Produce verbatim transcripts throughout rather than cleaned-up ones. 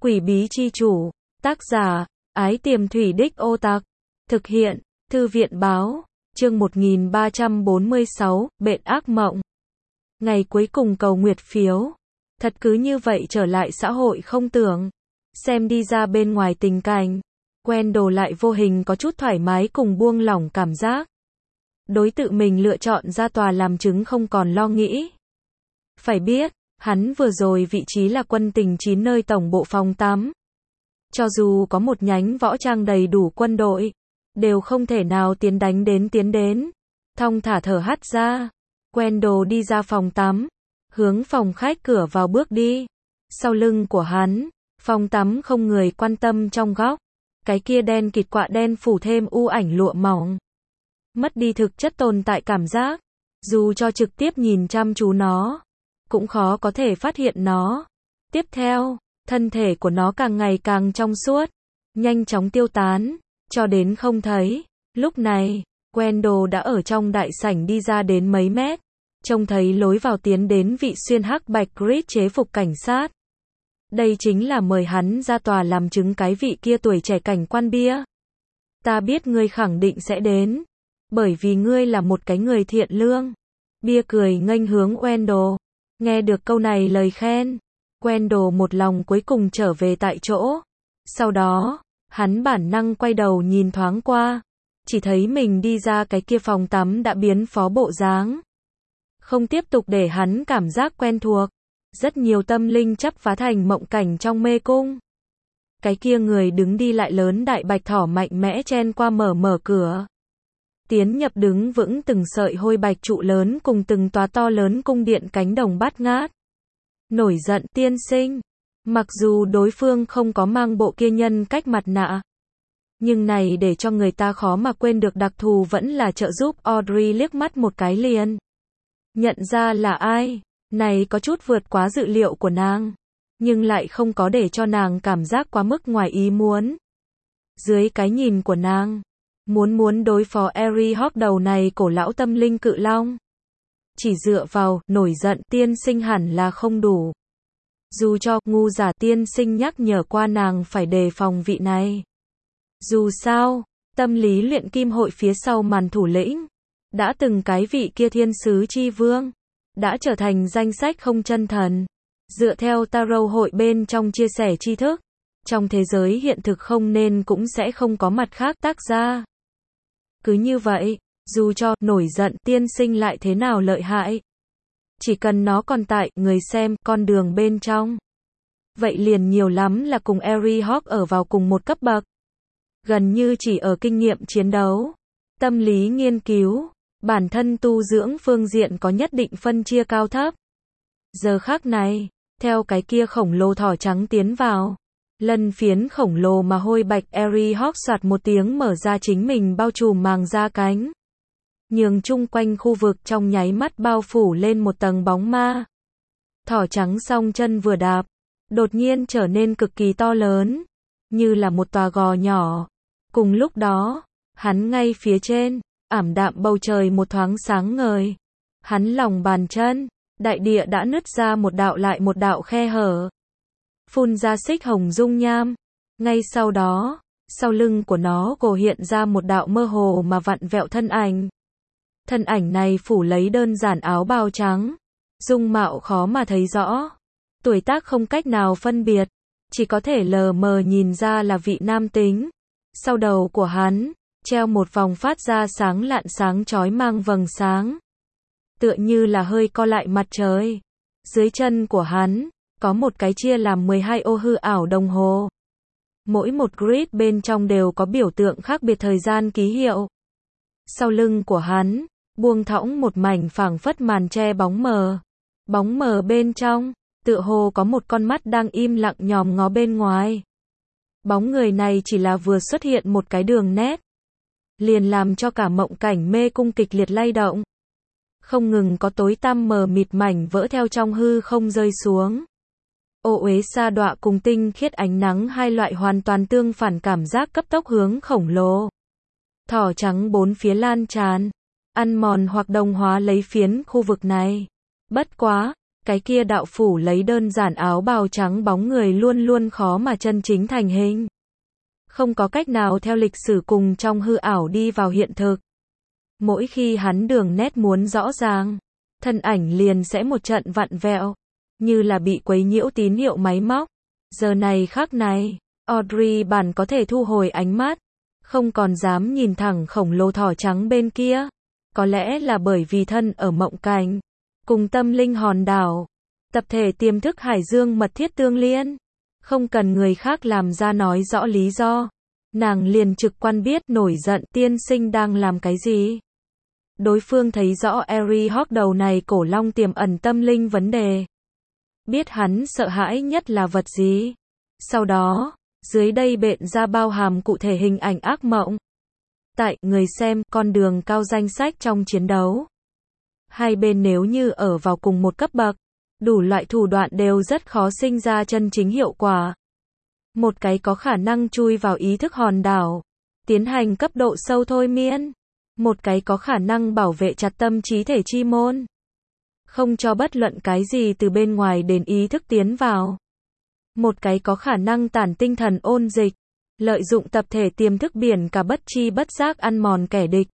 Quỷ bí chi chủ, tác giả, Ái Tiềm Thủy Đích Ô Tạc, thực hiện, Thư viện báo, chương một nghìn ba trăm bốn mươi sáu, Bệnh ác mộng. Ngày cuối cùng cầu nguyệt phiếu, thật cứ như vậy trở lại xã hội không tưởng, xem đi ra bên ngoài tình cảnh, quen đồ lại vô hình có chút thoải mái cùng buông lỏng cảm giác. Đối tự mình lựa chọn ra tòa làm chứng không còn lo nghĩ. Phải biết, hắn vừa rồi vị trí là quân tình chín nơi tổng bộ phòng tám. Cho dù có một nhánh võ trang đầy đủ quân đội, đều không thể nào tiến đánh đến tiến đến. Thong thả thở hắt ra, quen đồ đi ra phòng tắm, hướng phòng khách cửa vào bước đi. Sau lưng của hắn, phòng tắm không người quan tâm trong góc, cái kia đen kịt quạ đen phủ thêm u ảnh lụa mỏng. Mất đi thực chất tồn tại cảm giác, dù cho trực tiếp nhìn chăm chú nó, cũng khó có thể phát hiện nó. Tiếp theo, thân thể của nó càng ngày càng trong suốt, nhanh chóng tiêu tán, cho đến không thấy. Lúc này, Wendell đã ở trong đại sảnh đi ra đến mấy mét, trông thấy lối vào tiến đến vị xuyên hắc bạch grid chế phục cảnh sát. Đây chính là mời hắn ra tòa làm chứng cái vị kia tuổi trẻ cảnh quan bia. Ta biết ngươi khẳng định sẽ đến, bởi vì ngươi là một cái người thiện lương. Bia cười nghênh hướng Wendell. Nghe được câu này lời khen, Wendell một lòng cuối cùng trở về tại chỗ. Sau đó, hắn bản năng quay đầu nhìn thoáng qua, chỉ thấy mình đi ra cái kia phòng tắm đã biến phó bộ dáng. Không tiếp tục để hắn cảm giác quen thuộc, rất nhiều tâm linh chắp phá thành mộng cảnh trong mê cung. Cái kia người đứng đi lại lớn đại bạch thỏ mạnh mẽ chen qua mở mở cửa. Tiến nhập đứng vững từng sợi hôi bạch trụ lớn cùng từng tòa to lớn cung điện cánh đồng bát ngát. Nổi giận tiên sinh. Mặc dù đối phương không có mang bộ kia nhân cách mặt nạ, nhưng này để cho người ta khó mà quên được đặc thù vẫn là trợ giúp Audrey liếc mắt một cái liền. Nhận ra là ai, này có chút vượt quá dự liệu của nàng, nhưng lại không có để cho nàng cảm giác quá mức ngoài ý muốn. Dưới cái nhìn của nàng, muốn muốn đối phó Harry Hawk đầu này cổ lão tâm linh cự long, chỉ dựa vào nổi giận tiên sinh hẳn là không đủ. Dù cho ngu giả tiên sinh nhắc nhở qua nàng phải đề phòng vị này. Dù sao, tâm lý luyện kim hội phía sau màn thủ lĩnh, đã từng cái vị kia thiên sứ chi vương, đã trở thành danh sách không chân thần. Dựa theo Tarot hội bên trong chia sẻ tri thức, trong thế giới hiện thực không nên cũng sẽ không có mặt khác tác gia. Cứ như vậy, dù cho nổi giận tiên sinh lại thế nào lợi hại, chỉ cần nó còn tại người xem con đường bên trong, vậy liền nhiều lắm là cùng Harry Hawk ở vào cùng một cấp bậc. Gần như chỉ ở kinh nghiệm chiến đấu, tâm lý nghiên cứu, bản thân tu dưỡng phương diện có nhất định phân chia cao thấp. Giờ khác này, theo cái kia khổng lồ thỏ trắng tiến vào, lân phiến khổng lồ mà hôi bạch Harry Hawk soạt một tiếng mở ra chính mình bao trùm màng da cánh, nhường chung quanh khu vực trong nháy mắt bao phủ lên một tầng bóng ma. Thỏ trắng song chân vừa đạp, đột nhiên trở nên cực kỳ to lớn, như là một tòa gò nhỏ. Cùng lúc đó, hắn ngay phía trên, ảm đạm bầu trời một thoáng sáng ngời. Hắn lòng bàn chân, đại địa đã nứt ra một đạo lại một đạo khe hở, phun ra xích hồng dung nham. Ngay sau đó, sau lưng của nó gồ hiện ra một đạo mơ hồ mà vặn vẹo thân ảnh. Thân ảnh này phủ lấy đơn giản áo bào trắng, dung mạo khó mà thấy rõ, tuổi tác không cách nào phân biệt, chỉ có thể lờ mờ nhìn ra là vị nam tính. Sau đầu của hắn, treo một vòng phát ra sáng lạn sáng chói mang vầng sáng, tựa như là hơi co lại mặt trời. Dưới chân của hắn, có một cái chia làm mười hai ô hư ảo đồng hồ. Mỗi một grid bên trong đều có biểu tượng khác biệt thời gian ký hiệu. Sau lưng của hắn, buông thõng một mảnh phảng phất màn che bóng mờ. Bóng mờ bên trong, tựa hồ có một con mắt đang im lặng nhòm ngó bên ngoài. Bóng người này chỉ là vừa xuất hiện một cái đường nét, liền làm cho cả mộng cảnh mê cung kịch liệt lay động. Không ngừng có tối tăm mờ mịt mảnh vỡ theo trong hư không rơi xuống. Ô uế sa đọa cùng tinh khiết ánh nắng hai loại hoàn toàn tương phản cảm giác cấp tốc hướng khổng lồ. Thỏ trắng bốn phía lan tràn, ăn mòn hoặc đồng hóa lấy phiến khu vực này. Bất quá, Cái kia đạo phủ lấy đơn giản áo bào trắng bóng người luôn luôn khó mà chân chính thành hình. Không có cách nào theo lịch sử cùng trong hư ảo đi vào hiện thực. Mỗi khi hắn đường nét muốn rõ ràng, thân ảnh liền sẽ một trận vặn vẹo, như là bị quấy nhiễu tín hiệu máy móc. Giờ này khắc này, Audrey bản có thể thu hồi ánh mắt, không còn dám nhìn thẳng khổng lồ thỏ trắng bên kia. Có lẽ là bởi vì thân ở mộng cảnh, cùng tâm linh hòn đảo, tập thể tiềm thức hải dương mật thiết tương liên. Không cần người khác làm ra nói rõ lý do, nàng liền trực quan biết nổi giận tiên sinh đang làm cái gì. Đối phương thấy rõ Eri Hawk đầu này cổ long tiềm ẩn tâm linh vấn đề. Biết hắn sợ hãi nhất là vật gì. Sau đó, dưới đây bện ra bao hàm cụ thể hình ảnh ác mộng. Tại, người xem, con đường cao danh sách trong chiến đấu. Hai bên nếu như ở vào cùng một cấp bậc, đủ loại thủ đoạn đều rất khó sinh ra chân chính hiệu quả. Một cái có khả năng chui vào ý thức hòn đảo, tiến hành cấp độ sâu thôi miên. Một cái có khả năng bảo vệ chặt tâm trí thể chi môn, không cho bất luận cái gì từ bên ngoài đến ý thức tiến vào. Một cái có khả năng tản tinh thần ôn dịch, lợi dụng tập thể tiềm thức biển cả bất chi bất giác ăn mòn kẻ địch.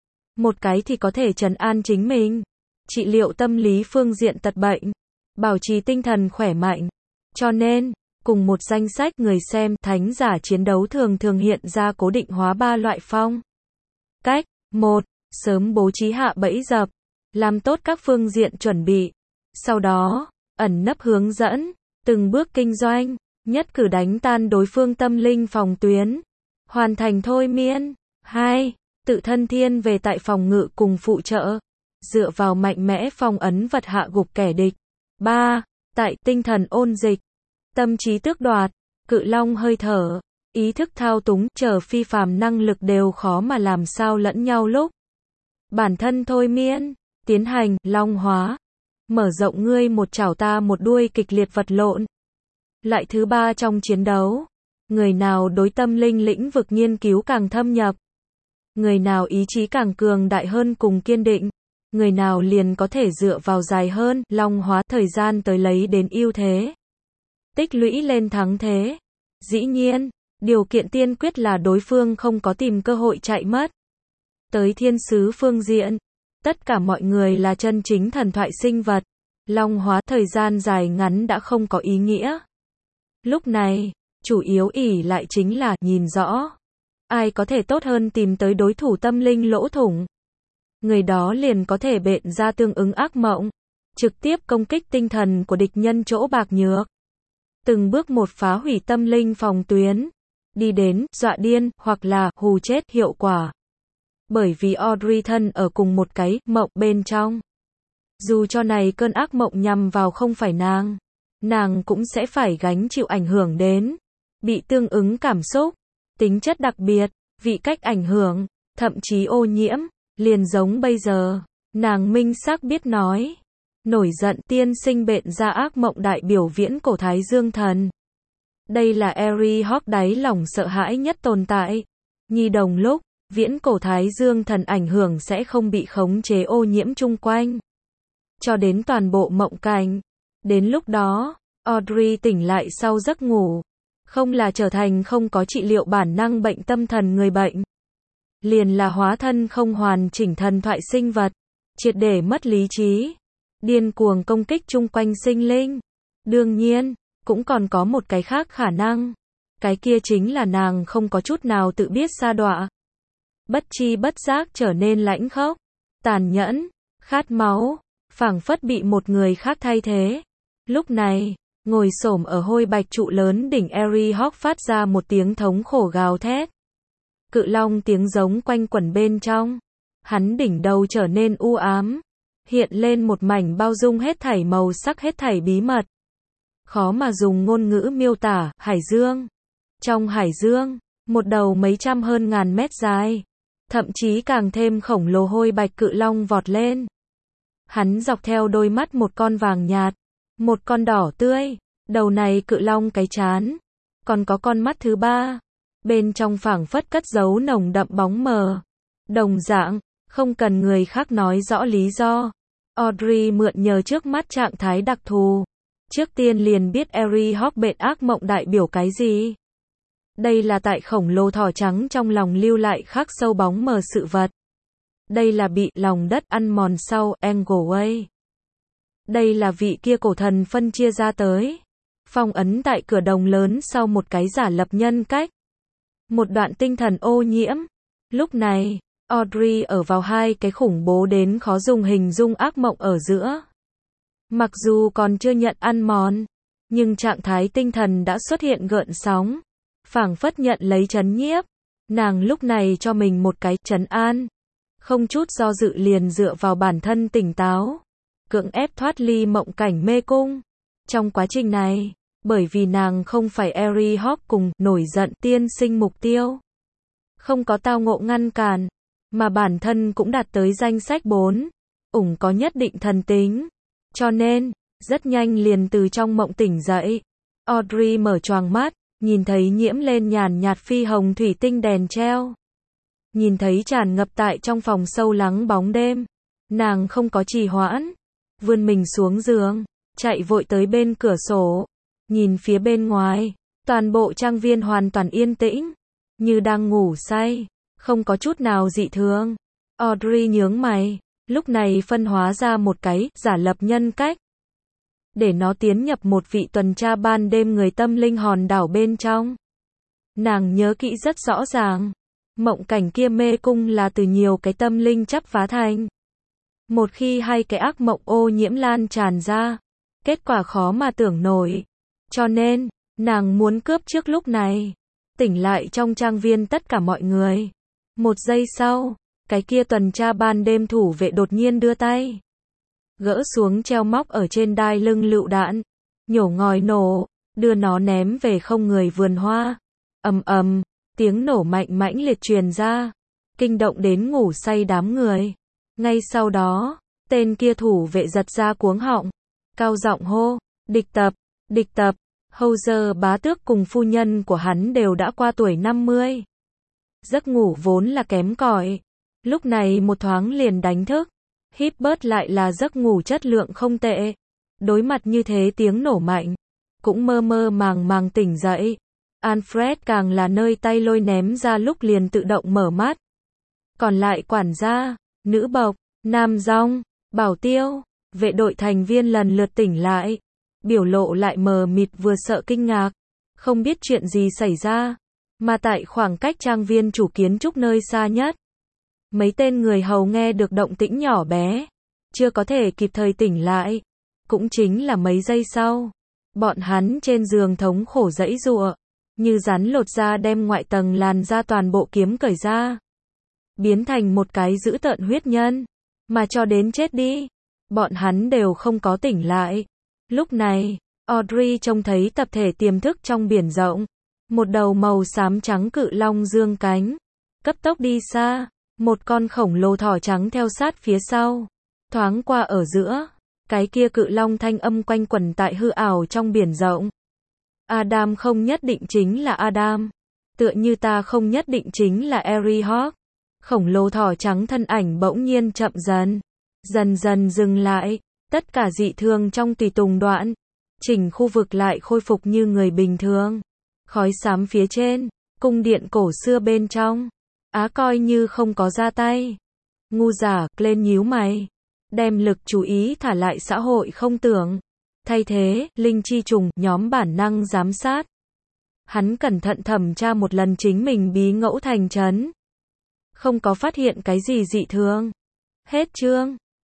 Một cái thì có thể trấn an chính mình, trị liệu tâm lý phương diện tật bệnh, bảo trì tinh thần khỏe mạnh. Cho nên, cùng một danh sách người xem, thánh giả chiến đấu thường thường hiện ra cố định hóa ba loại phong cách. Một, sớm bố trí hạ bẫy dập, làm tốt các phương diện chuẩn bị. Sau đó, ẩn nấp hướng dẫn, từng bước kinh doanh, nhất cử đánh tan đối phương tâm linh phòng tuyến, hoàn thành thôi miên. Hai, tự thân thiên về tại phòng ngự cùng phụ trợ, dựa vào mạnh mẽ phong ấn vật hạ gục kẻ địch. Ba, tại tinh thần ôn dịch, tâm trí tước đoạt, cự long hơi thở, ý thức thao túng, chờ phi phàm năng lực đều khó mà làm sao lẫn nhau lúc. Bản thân thôi miên, tiến hành, long hóa, mở rộng ngươi một chảo ta một đuôi kịch liệt vật lộn. Lại thứ ba trong chiến đấu, người nào đối tâm linh lĩnh vực nghiên cứu càng thâm nhập, người nào ý chí càng cường đại hơn cùng kiên định, người nào liền có thể dựa vào dài hơn, long hóa thời gian tới lấy đến ưu thế, tích lũy lên thắng thế. Dĩ nhiên, điều kiện tiên quyết là đối phương không có tìm cơ hội chạy mất. Tới thiên sứ phương diện, tất cả mọi người là chân chính thần thoại sinh vật, long hóa thời gian dài ngắn đã không có ý nghĩa. Lúc này, chủ yếu ỷ lại chính là nhìn rõ, ai có thể tốt hơn tìm tới đối thủ tâm linh lỗ thủng. Người đó liền có thể bện ra tương ứng ác mộng, trực tiếp công kích tinh thần của địch nhân chỗ bạc nhược. Từng bước một phá hủy tâm linh phòng tuyến, đi đến dọa điên hoặc là hù chết hiệu quả. Bởi vì Audrey thân ở cùng một cái mộng bên trong. Dù cho này cơn ác mộng nhằm vào không phải nàng, nàng cũng sẽ phải gánh chịu ảnh hưởng đến, bị tương ứng cảm xúc, tính chất đặc biệt, vị cách ảnh hưởng, thậm chí ô nhiễm, liền giống bây giờ, nàng minh xác biết nói. Nổi giận tiên sinh bện ra ác mộng đại biểu viễn cổ Thái Dương thần. Đây là Eri Hawk đáy lòng sợ hãi nhất tồn tại. Nhi đồng lúc, viễn cổ Thái Dương thần ảnh hưởng sẽ không bị khống chế ô nhiễm chung quanh. Cho đến toàn bộ mộng cảnh. Đến lúc đó, Audrey tỉnh lại sau giấc ngủ. Không là trở thành không có trị liệu bản năng bệnh tâm thần người bệnh. Liền là hóa thân không hoàn chỉnh thần thoại sinh vật. Triệt để mất lý trí. Điên cuồng công kích chung quanh sinh linh. Đương nhiên, cũng còn có một cái khác khả năng. Cái kia chính là nàng không có chút nào tự biết sa đọa. Bất chi bất giác trở nên lãnh khốc, tàn nhẫn, khát máu, phảng phất bị một người khác thay thế. Lúc này, ngồi xổm ở hôi bạch trụ lớn đỉnh Eri Hawk phát ra một tiếng thống khổ gào thét. Cự long tiếng giống quanh quẩn bên trong. Hắn đỉnh đầu trở nên u ám. Hiện lên một mảnh bao dung hết thảy màu sắc hết thảy bí mật. Khó mà dùng ngôn ngữ miêu tả, hải dương. Trong hải dương, một đầu mấy trăm hơn ngàn mét dài. Thậm chí càng thêm khổng lồ hôi bạch cự long vọt lên. Hắn dọc theo đôi mắt một con vàng nhạt, một con đỏ tươi. Đầu này cự long cái chán. Còn có con mắt thứ ba. Bên trong phảng phất cất giấu nồng đậm bóng mờ. Đồng dạng, không cần người khác nói rõ lý do. Audrey mượn nhờ trước mắt trạng thái đặc thù. Trước tiên liền biết Eerie Hawk bệnh ác mộng đại biểu cái gì. Đây là tại khổng lồ thỏ trắng trong lòng lưu lại khắc sâu bóng mờ sự vật. Đây là bị lòng đất ăn mòn sau Engleaway. Đây là vị kia cổ thần phân chia ra tới. Phong ấn tại cửa đồng lớn sau một cái giả lập nhân cách. Một đoạn tinh thần ô nhiễm. Lúc này, Audrey ở vào hai cái khủng bố đến khó dùng hình dung ác mộng ở giữa. Mặc dù còn chưa nhận ăn mòn, nhưng trạng thái tinh thần đã xuất hiện gợn sóng. Phảng phất nhận lấy trấn nhiếp. Nàng lúc này cho mình một cái trấn an. Không chút do dự liền dựa vào bản thân tỉnh táo. Cưỡng ép thoát ly mộng cảnh mê cung. Trong quá trình này, bởi vì nàng không phải Eerie Hawk cùng nổi giận tiên sinh mục tiêu. Không có tao ngộ ngăn cản, mà bản thân cũng đạt tới danh sách bốn. Ủng có nhất định thần tính. Cho nên, rất nhanh liền từ trong mộng tỉnh dậy. Audrey mở choàng mắt, nhìn thấy nhiễm lên nhàn nhạt phi hồng thủy tinh đèn treo. Nhìn thấy tràn ngập tại trong phòng sâu lắng bóng đêm. Nàng không có trì hoãn. Vươn mình xuống giường, chạy vội tới bên cửa sổ. Nhìn phía bên ngoài, toàn bộ trang viên hoàn toàn yên tĩnh. Như đang ngủ say, không có chút nào dị thường. Audrey nhướng mày, lúc này phân hóa ra một cái giả lập nhân cách. Để nó tiến nhập một vị tuần tra ban đêm người tâm linh hòn đảo bên trong. Nàng nhớ kỹ rất rõ ràng. Mộng cảnh kia mê cung là từ nhiều cái tâm linh chắp vá thành. Một khi hai cái ác mộng ô nhiễm lan tràn ra, kết quả khó mà tưởng nổi. Cho nên, nàng muốn cướp trước lúc này. Tỉnh lại trong trang viên tất cả mọi người. Một giây sau, cái kia tuần tra ban đêm thủ vệ đột nhiên đưa tay. Gỡ xuống treo móc ở trên đai lưng lựu đạn. Nhổ ngòi nổ, đưa nó ném về không người vườn hoa. Ầm ầm, tiếng nổ mạnh mãnh liệt truyền ra. Kinh động đến ngủ say đám người. Ngay sau đó, tên kia thủ vệ giật ra cuống họng. Cao giọng hô, địch tập, địch tập. Howser bá tước cùng phu nhân của hắn đều đã qua tuổi năm mươi. Giấc ngủ vốn là kém cỏi. Lúc này một thoáng liền đánh thức. Hibbert lại là giấc ngủ chất lượng không tệ. Đối mặt như thế tiếng nổ mạnh, cũng mơ mơ màng màng tỉnh dậy. Alfred càng là nơi tay lôi ném ra lúc liền tự động mở mắt. Còn lại quản gia, nữ bộc, nam dong, bảo tiêu, vệ đội thành viên lần lượt tỉnh lại. Biểu lộ lại mờ mịt vừa sợ kinh ngạc. Không biết chuyện gì xảy ra. Mà tại khoảng cách trang viên chủ kiến trúc nơi xa nhất. Mấy tên người hầu nghe được động tĩnh nhỏ bé. Chưa có thể kịp thời tỉnh lại. Cũng chính là mấy giây sau. Bọn hắn trên giường thống khổ giãy giụa. Như rắn lột da đem ngoại tầng làn da toàn bộ kiếm cởi ra. Biến thành một cái dữ tợn huyết nhân. Mà cho đến chết đi. Bọn hắn đều không có tỉnh lại. Lúc này, Audrey trông thấy tập thể tiềm thức trong biển rộng. Một đầu màu xám trắng cự long dương cánh. Cấp tốc đi xa. Một con khổng lồ thỏ trắng theo sát phía sau. Thoáng qua ở giữa. Cái kia cự long thanh âm quanh quẩn tại hư ảo trong biển rộng. Adam không nhất định chính là Adam. Tựa như ta không nhất định chính là Eerie Hawk. Khổng lồ thỏ trắng thân ảnh bỗng nhiên chậm dần. Dần dần dừng lại. Tất cả dị thường trong tùy tùng đoạn. Chỉnh khu vực lại khôi phục như người bình thường. Khói xám phía trên. Cung điện cổ xưa bên trong. Á coi như không có ra tay. Ngu giả, lên nhíu mày. Đem lực chú ý thả lại xã hội không tưởng. Thay thế, linh chi trùng, nhóm bản năng giám sát. Hắn cẩn thận thẩm tra một lần chính mình bí ngẫu thành trấn. Không có phát hiện cái gì dị thường. Hết chương.